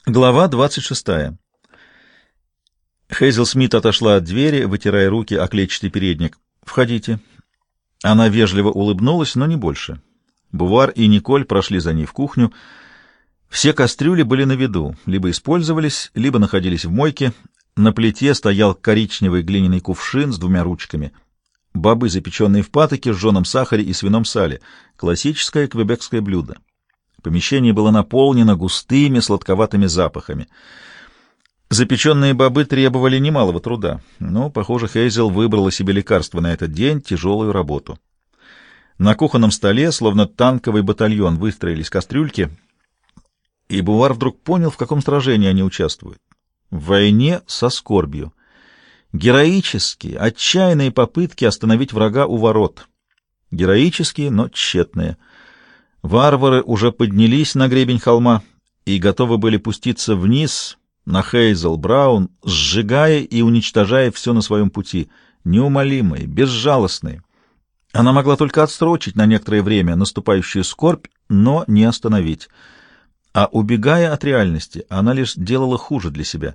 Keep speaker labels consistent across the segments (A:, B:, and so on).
A: Глава 26. Хейзел Смит отошла от двери, вытирая руки о клетчатый передник. «Входите». Она вежливо улыбнулась, но не больше. Бувар и Николь прошли за ней в кухню. Все кастрюли были на виду, либо использовались, либо находились в мойке. На плите стоял коричневый глиняный кувшин с двумя ручками. Бобы, запеченные в патоке, с жженом сахаре и свином сале. Классическое квебекское блюдо. Помещение было наполнено густыми сладковатыми запахами. Запеченные бобы требовали немалого труда, но, похоже, Хейзел выбрала себе лекарство на этот день — тяжелую работу. На кухонном столе, словно танковый батальон, выстроились кастрюльки, и Бувар вдруг понял, в каком сражении они участвуют. В войне со скорбью. Героические, отчаянные попытки остановить врага у ворот. Героические, но тщетные. Варвары уже поднялись на гребень холма и готовы были пуститься вниз на Хейзел Браун, сжигая и уничтожая все на своем пути, неумолимые, безжалостные. Она могла только отсрочить на некоторое время наступающую скорбь, но не остановить. А убегая от реальности, она лишь делала хуже для себя.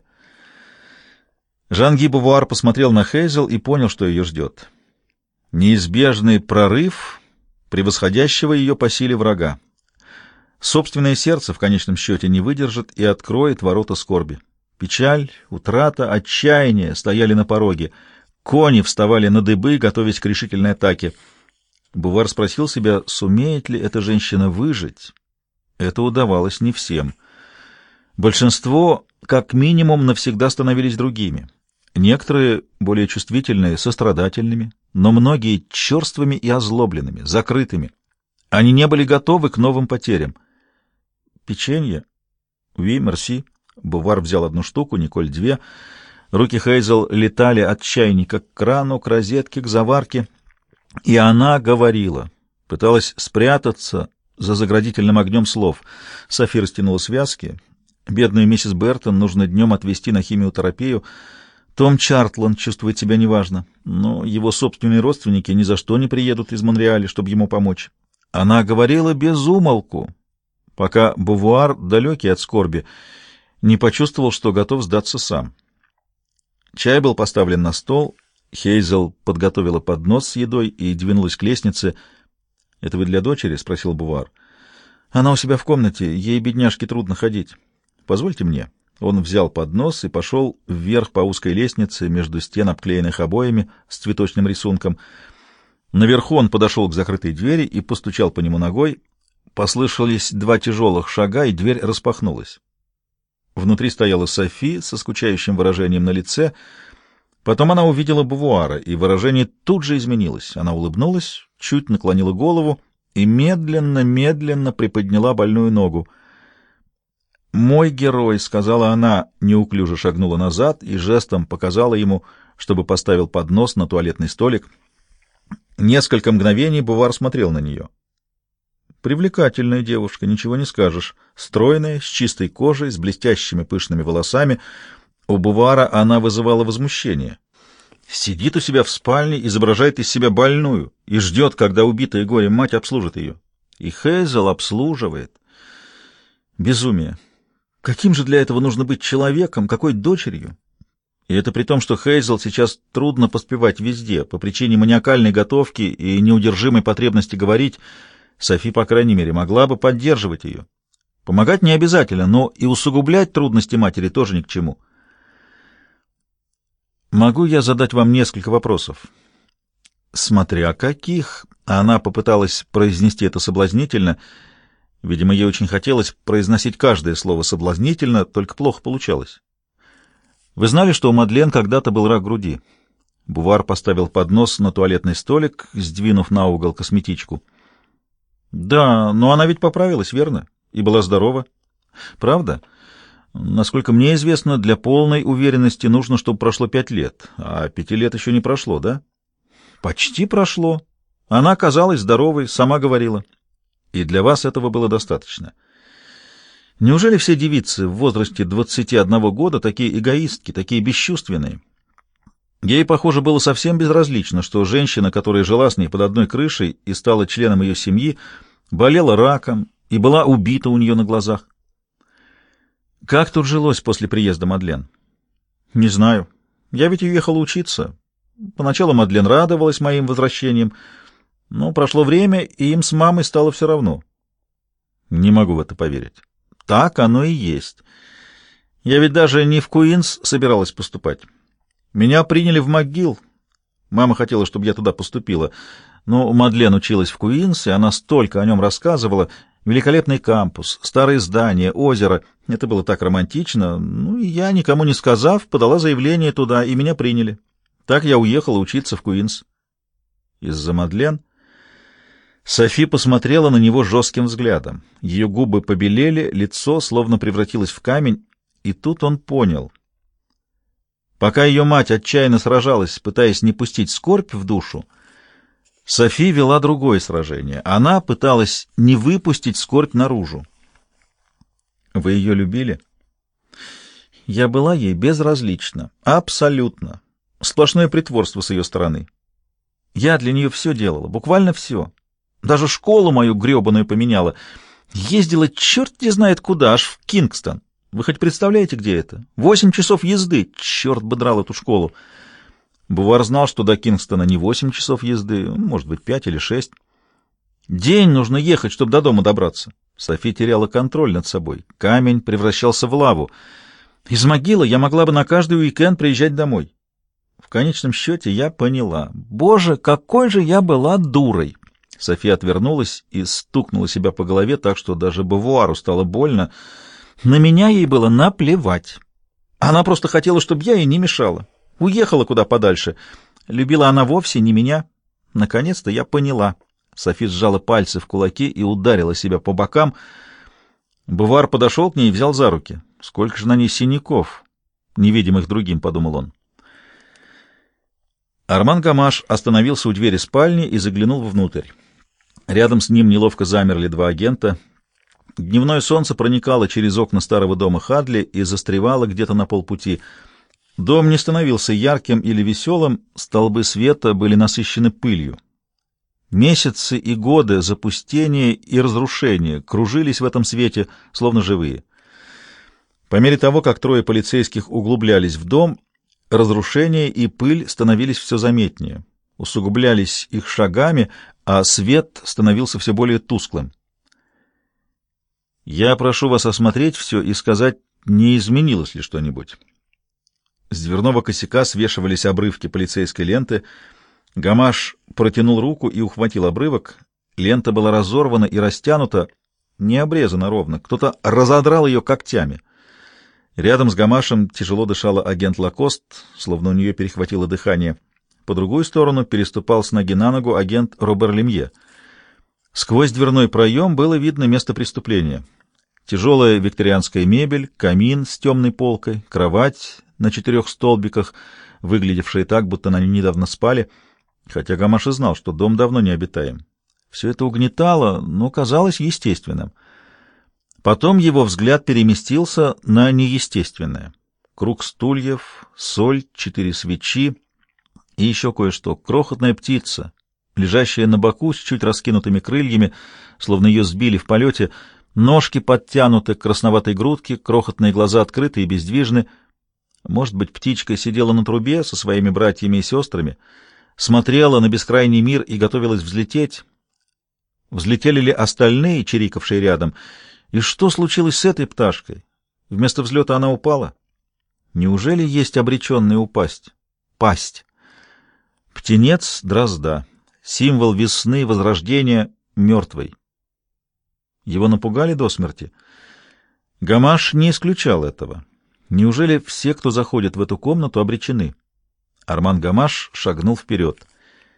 A: Жан-Ги Бувуар посмотрел на Хейзел и понял, что ее ждет. Неизбежный прорыв превосходящего ее по силе врага. Собственное сердце в конечном счете не выдержит и откроет ворота скорби. Печаль, утрата, отчаяние стояли на пороге. Кони вставали на дыбы, готовясь к решительной атаке. Бувар спросил себя, сумеет ли эта женщина выжить. Это удавалось не всем. Большинство, как минимум, навсегда становились другими. Некоторые, более чувствительные, сострадательными, но многие черствыми и озлобленными, закрытыми. Они не были готовы к новым потерям. «Печенье?» «Oui, merci». Бувар взял одну штуку, Николь две. Руки Хейзел летали от чайника к крану, к розетке, к заварке. И она говорила, пыталась спрятаться за заградительным огнем слов. Софи растянула связки. Бедную миссис Бертон нужно днем отвезти на химиотерапию. Том Чартланд чувствует себя неважно, но его собственные родственники ни за что не приедут из Монреаля, чтобы ему помочь. Она говорила без умолку, пока Бувуар, далекий от скорби, не почувствовал, что готов сдаться сам. Чай был поставлен на стол, Хейзел подготовила поднос с едой и двинулась к лестнице. — Это вы для дочери? — спросил Бувуар. — Она у себя в комнате, ей, бедняжке, трудно ходить. Позвольте мне. Он взял поднос и пошел вверх по узкой лестнице между стен, обклеенных обоями с цветочным рисунком. Наверху он подошел к закрытой двери и постучал по нему ногой. Послышались два тяжелых шага, и дверь распахнулась. Внутри стояла Софи со скучающим выражением на лице. Потом она увидела Бувуара, и выражение тут же изменилось. Она улыбнулась, чуть наклонила голову и медленно приподняла больную ногу. «Мой герой», — сказала она, неуклюже шагнула назад и жестом показала ему, чтобы поставил поднос на туалетный столик. Несколько мгновений Бувар смотрел на нее. Привлекательная девушка, ничего не скажешь. Стройная, с чистой кожей, с блестящими пышными волосами. У Бувара она вызывала возмущение. Сидит у себя в спальне, изображает из себя больную и ждет, когда убитая горем мать обслужит ее. И Хейзел обслуживает. Безумие. Каким же для этого нужно быть человеком, какой дочерью? И это при том, что Хейзел сейчас трудно поспевать везде, по причине маниакальной готовки и неудержимой потребности говорить. Софи, по крайней мере, могла бы поддерживать ее. Помогать не обязательно, но и усугублять трудности матери тоже ни к чему. «Могу я задать вам несколько вопросов?» «Смотря каких...» Она попыталась произнести это соблазнительно. Видимо, ей очень хотелось произносить каждое слово соблазнительно, только плохо получалось. «Вы знали, что у Мадлен когда-то был рак груди?» Бувар поставил поднос на туалетный столик, сдвинув на угол косметичку. «Да, но она ведь поправилась, верно? И была здорова. Правда? Насколько мне известно, для полной уверенности нужно, чтобы прошло 5 лет, а 5 лет еще не прошло, да?» «Почти прошло. Она оказалась здоровой, сама говорила. И для вас этого было достаточно. Неужели все девицы в возрасте 21 года такие эгоистки, такие бесчувственные?» Ей, похоже, было совсем безразлично, что женщина, которая жила с ней под одной крышей и стала членом ее семьи, болела раком и была убита у нее на глазах. Как тут жилось после приезда Мадлен? Не знаю. Я ведь уехала учиться. Поначалу Мадлен радовалась моим возвращением, но прошло время, и им с мамой стало все равно. Не могу в это поверить. Так оно и есть. Я ведь даже не в Куинс собиралась поступать. Меня приняли в МcGill. Мама хотела, чтобы я туда поступила. Но Мадлен училась в Куинс, и она столько о нем рассказывала. Великолепный кампус, старые здания, озеро. Это было так романтично. Ну, и я, никому не сказав, подала заявление туда, и меня приняли. Так я уехала учиться в Куинс. Из-за Мадлен Софи посмотрела на него жестким взглядом. Ее губы побелели, лицо словно превратилось в камень, и тут он понял. Пока ее мать отчаянно сражалась, пытаясь не пустить скорбь в душу, Софи вела другое сражение. Она пыталась не выпустить скорбь наружу. Вы ее любили? Я была ей безразлична. Абсолютно. Сплошное притворство с ее стороны. Я для нее все делала, буквально все. Даже школу мою гребаную поменяла. Ездила черт не знает куда, аж в Кингстон. Вы хоть представляете, где это? 8 часов езды. Черт бы драл эту школу. Бувар знал, что до Кингстона не 8 часов езды, может быть, 5 или 6. День нужно ехать, чтобы до дома добраться. Софи теряла контроль над собой. Камень превращался в лаву. Из могилы я могла бы на каждый уикенд приезжать домой. В конечном счете я поняла. Боже, какой же я была дурой! София отвернулась и стукнула себя по голове так, что даже Бувару стало больно. На меня ей было наплевать. Она просто хотела, чтобы я ей не мешала. Уехала куда подальше. Любила она вовсе не меня. Наконец-то я поняла. Софи сжала пальцы в кулаки и ударила себя по бокам. Бувар подошел к ней и взял за руки. Сколько же на ней синяков, невидимых другим, подумал он. Арман Гамаш остановился у двери спальни и заглянул внутрь. Рядом с ним неловко замерли два агента. Дневное солнце проникало через окна старого дома Хадли и застревало где-то на полпути. Дом не становился ярким или веселым, столбы света были насыщены пылью. Месяцы и годы запустения и разрушения кружились в этом свете, словно живые. По мере того, как трое полицейских углублялись в дом, разрушения и пыль становились все заметнее, усугублялись их шагами, а свет становился все более тусклым. «Я прошу вас осмотреть все и сказать, не изменилось ли что-нибудь». С дверного косяка свешивались обрывки полицейской ленты. Гамаш протянул руку и ухватил обрывок. Лента была разорвана и растянута, не обрезана ровно. Кто-то разодрал ее когтями. Рядом с Гамашем тяжело дышала агент Лакост, словно у нее перехватило дыхание. По другую сторону переступал с ноги на ногу агент Робер Лемье. Сквозь дверной проем было видно место преступления. Тяжелая викторианская мебель, камин с темной полкой, кровать на 4 столбиках, выглядевшие так, будто на ней недавно спали, хотя Гамаш и знал, что дом давно не обитаем. Все это угнетало, но казалось естественным. Потом его взгляд переместился на неестественное. Круг стульев, соль, 4 свечи и еще кое-что. Крохотная птица, лежащая на боку с чуть раскинутыми крыльями, словно ее сбили в полете, ножки подтянуты к красноватой грудке, крохотные глаза открыты и бездвижны. Может быть, птичка сидела на трубе со своими братьями и сестрами, смотрела на бескрайний мир и готовилась взлететь. Взлетели ли остальные, чирикавшие рядом? И что случилось с этой пташкой? Вместо взлета она упала? Неужели есть обреченная упасть? Пасть. Птенец дрозда, символ весны, возрождения, мертвый. Его напугали до смерти? Гамаш не исключал этого. Неужели все, кто заходит в эту комнату, обречены? Арман Гамаш шагнул вперед.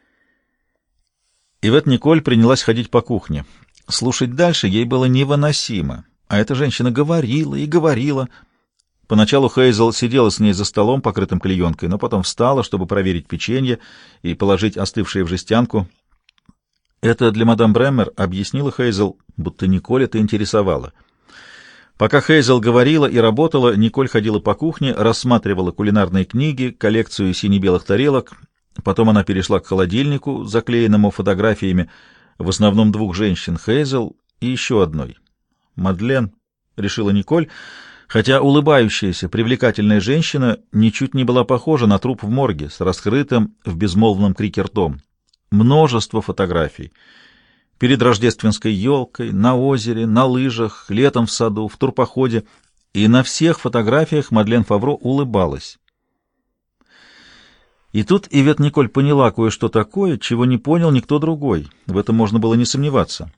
A: Ивет Николь принялась ходить по кухне. Слушать дальше ей было невыносимо. А эта женщина говорила и говорила. Поначалу Хейзел сидела с ней за столом, покрытым клеенкой, но потом встала, чтобы проверить печенье и положить остывшее в жестянку. «Это для мадам Бреммер», — объяснила Хейзел, будто Николь это интересовало. Пока Хейзел говорила и работала, Николь ходила по кухне, рассматривала кулинарные книги, коллекцию сине-белых тарелок. Потом она перешла к холодильнику, заклеенному фотографиями, в основном 2 женщин, Хейзел и еще одной. «Мадлен», — решила Николь, хотя улыбающаяся, привлекательная женщина ничуть не была похожа на труп в морге с раскрытым в безмолвном крике ртом. Множество фотографий. Перед рождественской елкой, на озере, на лыжах, летом в саду, в турпоходе. И на всех фотографиях Мадлен Фавро улыбалась. И тут Ивет Николь поняла кое-что такое, чего не понял никто другой. В этом можно было не сомневаться.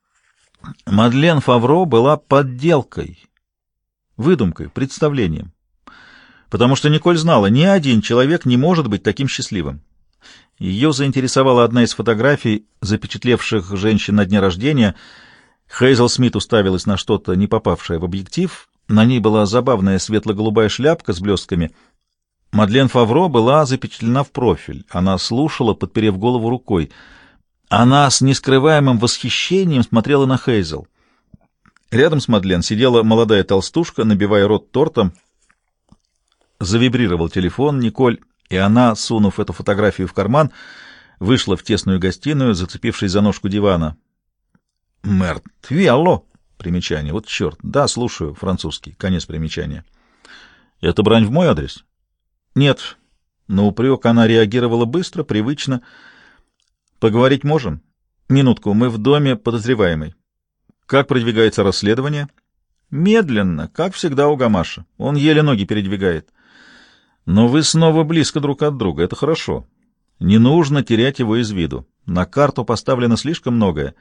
A: Мадлен Фавро была подделкой, выдумкой, представлением. Потому что Николь знала, ни один человек не может быть таким счастливым. Ее заинтересовала одна из фотографий, запечатлевших женщин на дне рождения. Хейзел Смит уставилась на что-то, не попавшее в объектив. На ней была забавная светло-голубая шляпка с блестками. Мадлен Фавро была запечатлена в профиль. Она слушала, подперев голову рукой. Она с нескрываемым восхищением смотрела на Хейзел. Рядом с Мадлен сидела молодая толстушка, набивая рот тортом. Завибрировал телефон Николь, и она, сунув эту фотографию в карман, вышла в тесную гостиную, зацепившись за ножку дивана. «Мертви, алло!» Примечание. Вот черт. Да, слушаю. Французский. Конец примечания. «Это брань в мой адрес?» «Нет». На упрек она реагировала быстро, привычно. «Поговорить можем?» «Минутку. Мы в доме подозреваемой». «Как продвигается расследование?» «Медленно, как всегда у Гамаша. Он еле ноги передвигает». «Но вы снова близко друг от друга. Это хорошо. Не нужно терять его из виду. На карту поставлено слишком многое».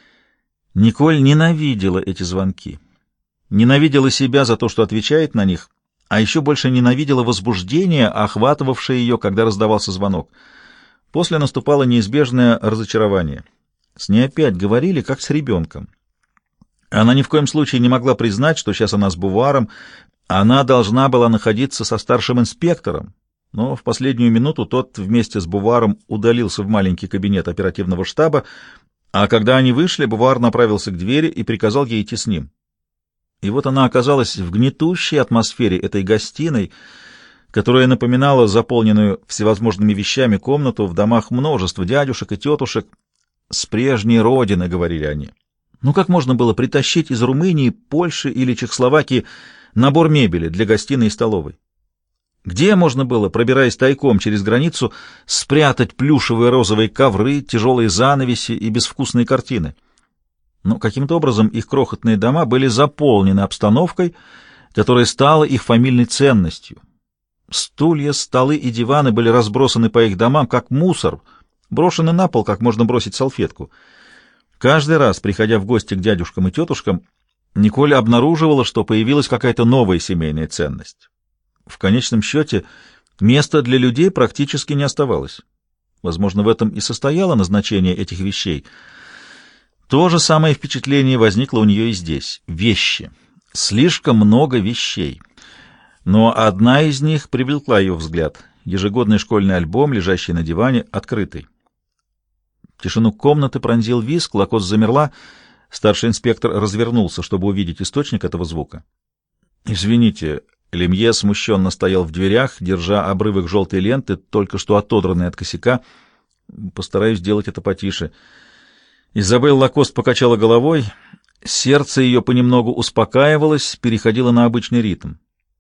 A: Николь ненавидела эти звонки. Ненавидела себя за то, что отвечает на них, а еще больше ненавидела возбуждение, охватывавшее ее, когда раздавался звонок. После наступало неизбежное разочарование. С ней опять говорили, как с ребенком. Она ни в коем случае не могла признать, что сейчас она с Буваром. Она должна была находиться со старшим инспектором, но в последнюю минуту тот вместе с Буваром удалился в маленький кабинет оперативного штаба, а когда они вышли, Бувар направился к двери и приказал ей идти с ним. И вот она оказалась в гнетущей атмосфере этой гостиной, которая напоминала заполненную всевозможными вещами комнату в домах множества дядюшек и тетушек. «С прежней родины», — говорили они. Ну как можно было притащить из Румынии, Польши или Чехословакии набор мебели для гостиной и столовой? Где можно было, пробираясь тайком через границу, спрятать плюшевые розовые ковры, тяжелые занавеси и безвкусные картины? Но каким-то образом их крохотные дома были заполнены обстановкой, которая стала их фамильной ценностью. Стулья, столы и диваны были разбросаны по их домам, как мусор, брошены на пол, как можно бросить салфетку. Каждый раз, приходя в гости к дядюшкам и тетушкам, Николь обнаруживала, что появилась какая-то новая семейная ценность. В конечном счете, места для людей практически не оставалось. Возможно, в этом и состояло назначение этих вещей. То же самое впечатление возникло у нее и здесь. Вещи. Слишком много вещей. Но одна из них привлекла ее взгляд. Ежегодный школьный альбом, лежащий на диване, открытый. Тишину комнаты пронзил визг, Лакост замерла. Старший инспектор развернулся, чтобы увидеть источник этого звука. «Извините». Лемье смущенно стоял в дверях, держа обрывок желтой ленты, только что отодранный от косяка. «Постараюсь сделать это потише». Изабель Лакост покачала головой. Сердце ее понемногу успокаивалось, переходило на обычный ритм.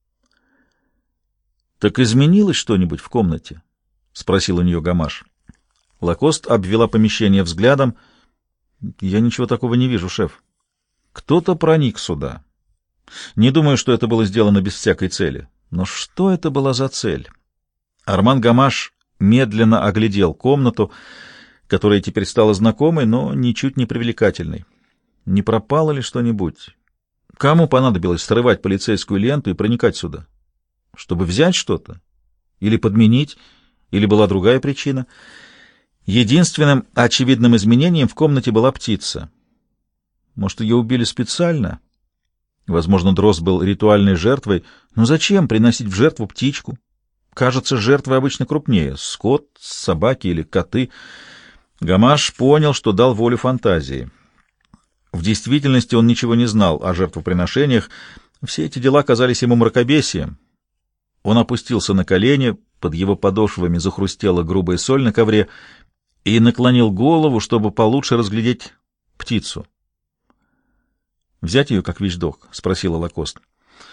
A: «Так изменилось что-нибудь в комнате?» — спросил у нее Гамаш. Лакост обвела помещение взглядом. «Я ничего такого не вижу, шеф. Кто-то проник сюда. Не думаю, что это было сделано без всякой цели. Но что это была за цель?» Арман Гамаш медленно оглядел комнату, которая теперь стала знакомой, но ничуть не привлекательной. Не пропало ли что-нибудь? Кому понадобилось срывать полицейскую ленту и проникать сюда? Чтобы взять что-то? Или подменить? Или была другая причина? Единственным очевидным изменением в комнате была птица. Может, ее убили специально? Возможно, Дрозд был ритуальной жертвой. Но зачем приносить в жертву птичку? Кажется, жертвы обычно крупнее. Скот, собаки или коты. Гамаш понял, что дал волю фантазии. В действительности он ничего не знал о жертвоприношениях. Все эти дела казались ему мракобесием. Он опустился на колени, под его подошвами захрустела грубая соль на ковре и наклонил голову, чтобы получше разглядеть птицу. «Взять ее как вещдок?» — спросила Лакост.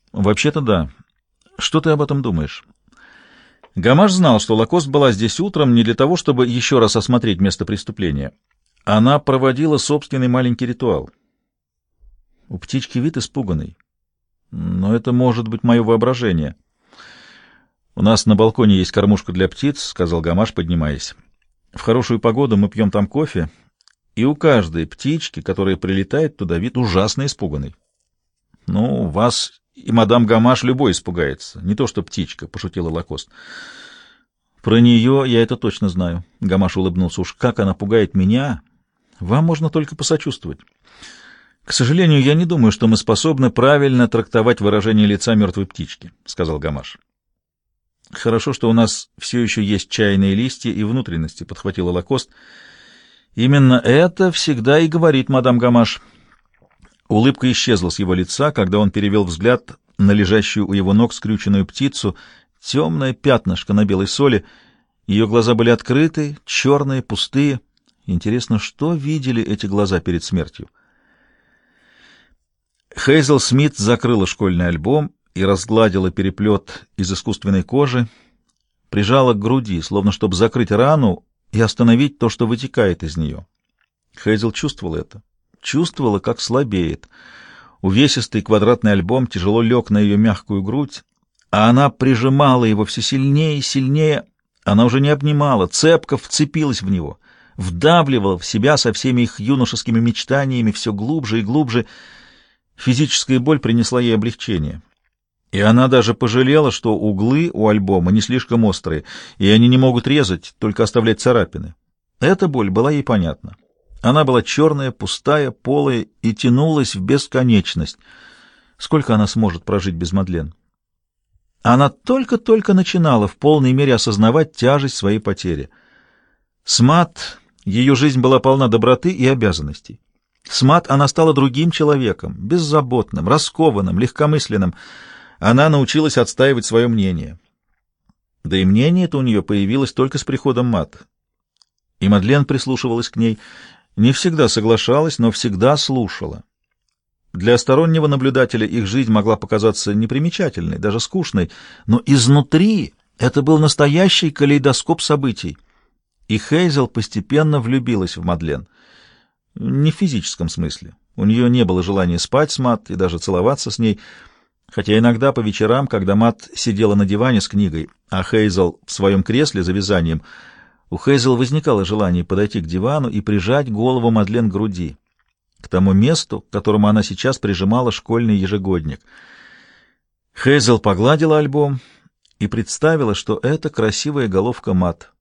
A: Вообще-то да. Что ты об этом думаешь? Гамаш знал, что Лакост была здесь утром не для того, чтобы еще раз осмотреть место преступления. Она проводила собственный маленький ритуал. У птички вид испуганный. Но это может быть мое воображение. «У нас на балконе есть кормушка для птиц», — сказал Гамаш, поднимаясь. «В хорошую погоду мы пьем там кофе, и у каждой птички, которая прилетает туда, вид ужасно испуганный». «Ну, вас и мадам Гамаш любой испугается, не то что птичка», — пошутила Лакост. «Про нее я это точно знаю», — Гамаш улыбнулся. «Уж как она пугает меня, вам можно только посочувствовать. К сожалению, я не думаю, что мы способны правильно трактовать выражение лица мертвой птички», — сказал Гамаш. «Хорошо, что у нас все еще есть чайные листья и внутренности», — подхватила Лакост. «Именно это всегда и говорит мадам Гамаш». Улыбка исчезла с его лица, когда он перевел взгляд на лежащую у его ног скрюченную птицу, темное пятнышко на белой соли. Ее глаза были открыты, черные, пустые. Интересно, что видели эти глаза перед смертью? Хейзел Смит закрыла школьный альбом и разгладила переплет из искусственной кожи, прижала к груди, словно чтобы закрыть рану и остановить то, что вытекает из нее. Хейзел чувствовала это, чувствовала, как слабеет. Увесистый квадратный альбом тяжело лег на ее мягкую грудь, а она прижимала его все сильнее и сильнее. Она уже не обнимала, цепко вцепилась в него, вдавливала в себя со всеми их юношескими мечтаниями все глубже и глубже. Физическая боль принесла ей облегчение. И она даже пожалела, что углы у альбома не слишком острые, и они не могут резать, только оставлять царапины. Эта боль была ей понятна. Она была черная, пустая, полая и тянулась в бесконечность. Сколько она сможет прожить без Мадлен? Она только-только начинала в полной мере осознавать тяжесть своей потери. С Мат ее жизнь была полна доброты и обязанностей. С Мат она стала другим человеком, беззаботным, раскованным, легкомысленным. Она научилась отстаивать свое мнение. Да и мнение это у нее появилось только с приходом Мат. И Мадлен прислушивалась к ней, не всегда соглашалась, но всегда слушала. Для стороннего наблюдателя их жизнь могла показаться непримечательной, даже скучной, но изнутри это был настоящий калейдоскоп событий. И Хейзел постепенно влюбилась в Мадлен. Не в физическом смысле. У нее не было желания спать с Мат и даже целоваться с ней, хотя иногда по вечерам, когда Мат сидела на диване с книгой, а Хейзел в своем кресле за вязанием, у Хейзел возникало желание подойти к дивану и прижать голову Мадлен к груди, к тому месту, к которому она сейчас прижимала школьный ежегодник. Хейзел погладила альбом и представила, что это красивая головка Мат.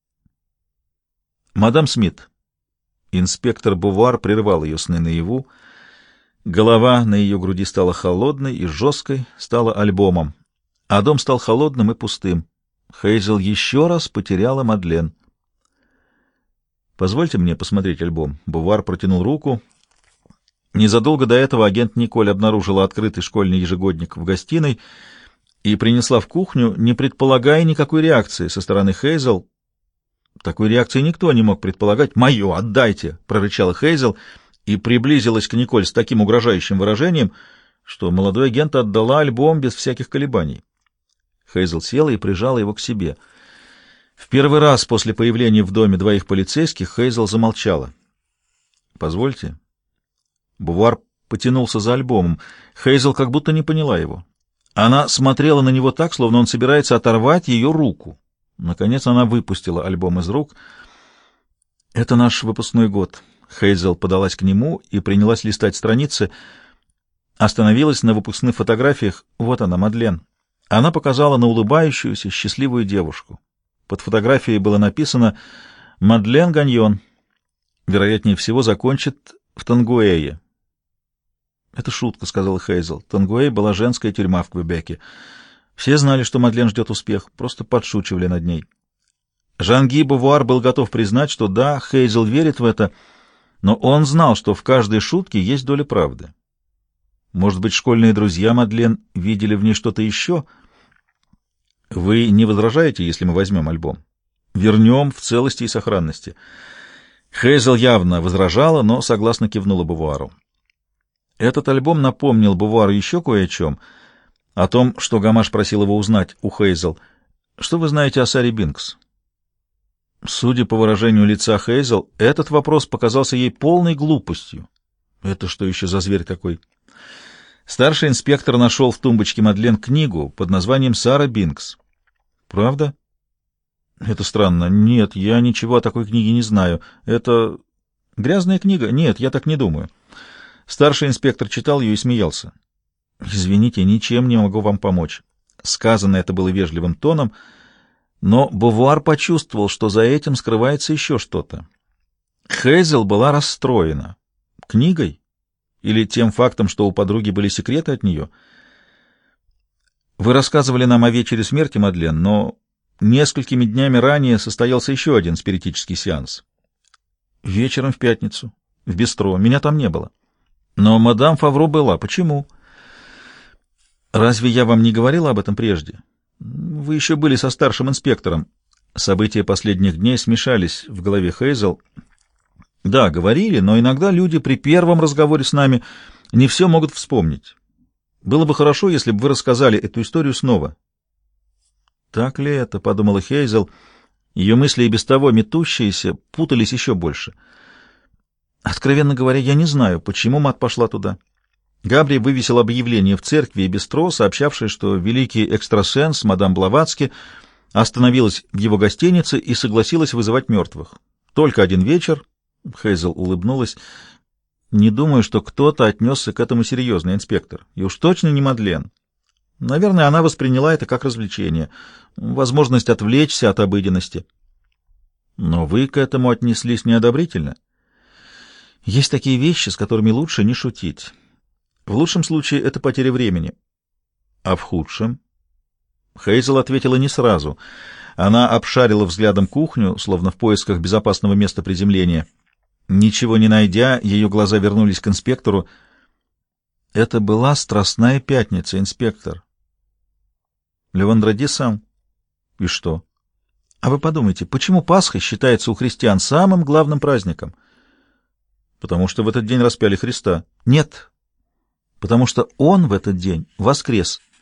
A: «Мадам Смит». Инспектор Бувар прервал ее сны наяву. Голова на ее груди стала холодной и жесткой, стала альбомом, а дом стал холодным и пустым. Хейзел еще раз потеряла Мадлен. «Позвольте мне посмотреть альбом». Бувар протянул руку. Незадолго до этого агент Николь обнаружила открытый школьный ежегодник в гостиной и принесла в кухню, не предполагая никакой реакции со стороны Хейзел. Такой реакции никто не мог предполагать. «Мое, отдайте!» — прорычала Хейзел и приблизилась к Николь с таким угрожающим выражением, что молодой агент отдала альбом без всяких колебаний. Хейзел села и прижала его к себе. В первый раз после появления в доме двоих полицейских Хейзел замолчала. «Позвольте». Бувар потянулся за альбомом. Хейзел как будто не поняла его. Она смотрела на него так, словно он собирается оторвать ее руку. Наконец она выпустила альбом из рук. «Это наш выпускной год». Хейзел подалась к нему и принялась листать страницы. Остановилась на выпускных фотографиях. Вот она, Мадлен. Она показала на улыбающуюся, счастливую девушку. Под фотографией было написано «Мадлен Ганьон». Вероятнее всего, закончит в Тангуэе. «Это шутка», — сказала Хейзел. Тангуэй была женская тюрьма в Квебеке. Все знали, что Мадлен ждет успех, просто подшучивали над ней. Жан-Ги Бувуар был готов признать, что да, Хейзел верит в это, но он знал, что в каждой шутке есть доля правды. Может быть, школьные друзья Мадлен видели в ней что-то еще? Вы не возражаете, если мы возьмем альбом? Вернем в целости и сохранности. Хейзел явно возражала, но согласно кивнула Бувуару. Этот альбом напомнил Бувуару еще кое о чем. о том, что Гамаш просил его узнать у Хейзел. Что вы знаете о Саре Бинкс? Судя по выражению лица Хейзел, этот вопрос показался ей полной глупостью. Это что еще за зверь такой? Старший инспектор нашел в тумбочке Мадлен книгу под названием «Сара Бинкс». Правда? Это странно. Нет, я ничего о такой книге не знаю. Это грязная книга? Нет, я так не думаю. Старший инспектор читал ее и смеялся. Извините, ничем не могу вам помочь. Сказано это было вежливым тоном, но Бовуар почувствовал, что за этим скрывается еще что-то. Хейзел была расстроена. Книгой? Или тем фактом, что у подруги были секреты от нее? Вы рассказывали нам о вечере смерти, Мадлен, но несколькими днями ранее состоялся еще один спиритический сеанс. Вечером в пятницу, в бистро. Меня там не было. Но мадам Фавро была. Почему? Разве я вам не говорила об этом прежде? Вы еще были со старшим инспектором. События последних дней смешались в голове Хейзел. Да, говорили, но иногда люди при первом разговоре с нами не все могут вспомнить. Было бы хорошо, если бы вы рассказали эту историю снова. Так ли это, — подумала Хейзел. Ее мысли и без того метущиеся путались еще больше. Откровенно говоря, я не знаю, почему мать пошла туда. Габри вывесил объявление в церкви и бистро, сообщавшее, что великий экстрасенс мадам Блаватски остановилась в его гостинице и согласилась вызывать мертвых. Только один вечер, — Хейзел улыбнулась, — не думаю, что кто-то отнесся к этому серьезно, инспектор, и уж точно не Мадлен. Наверное, она восприняла это как развлечение, возможность отвлечься от обыденности. Но вы к этому отнеслись неодобрительно. Есть такие вещи, с которыми лучше не шутить. В лучшем случае это потеря времени. А в худшем? Хейзел ответила не сразу. Она обшарила взглядом кухню, словно в поисках безопасного места приземления. Ничего не найдя, ее глаза вернулись к инспектору. Это была Страстная пятница, инспектор. Левандради сам. И что? А вы подумайте, почему Пасха считается у христиан самым главным праздником? Потому что в этот день распяли Христа. Нет, потому что он в этот день воскрес.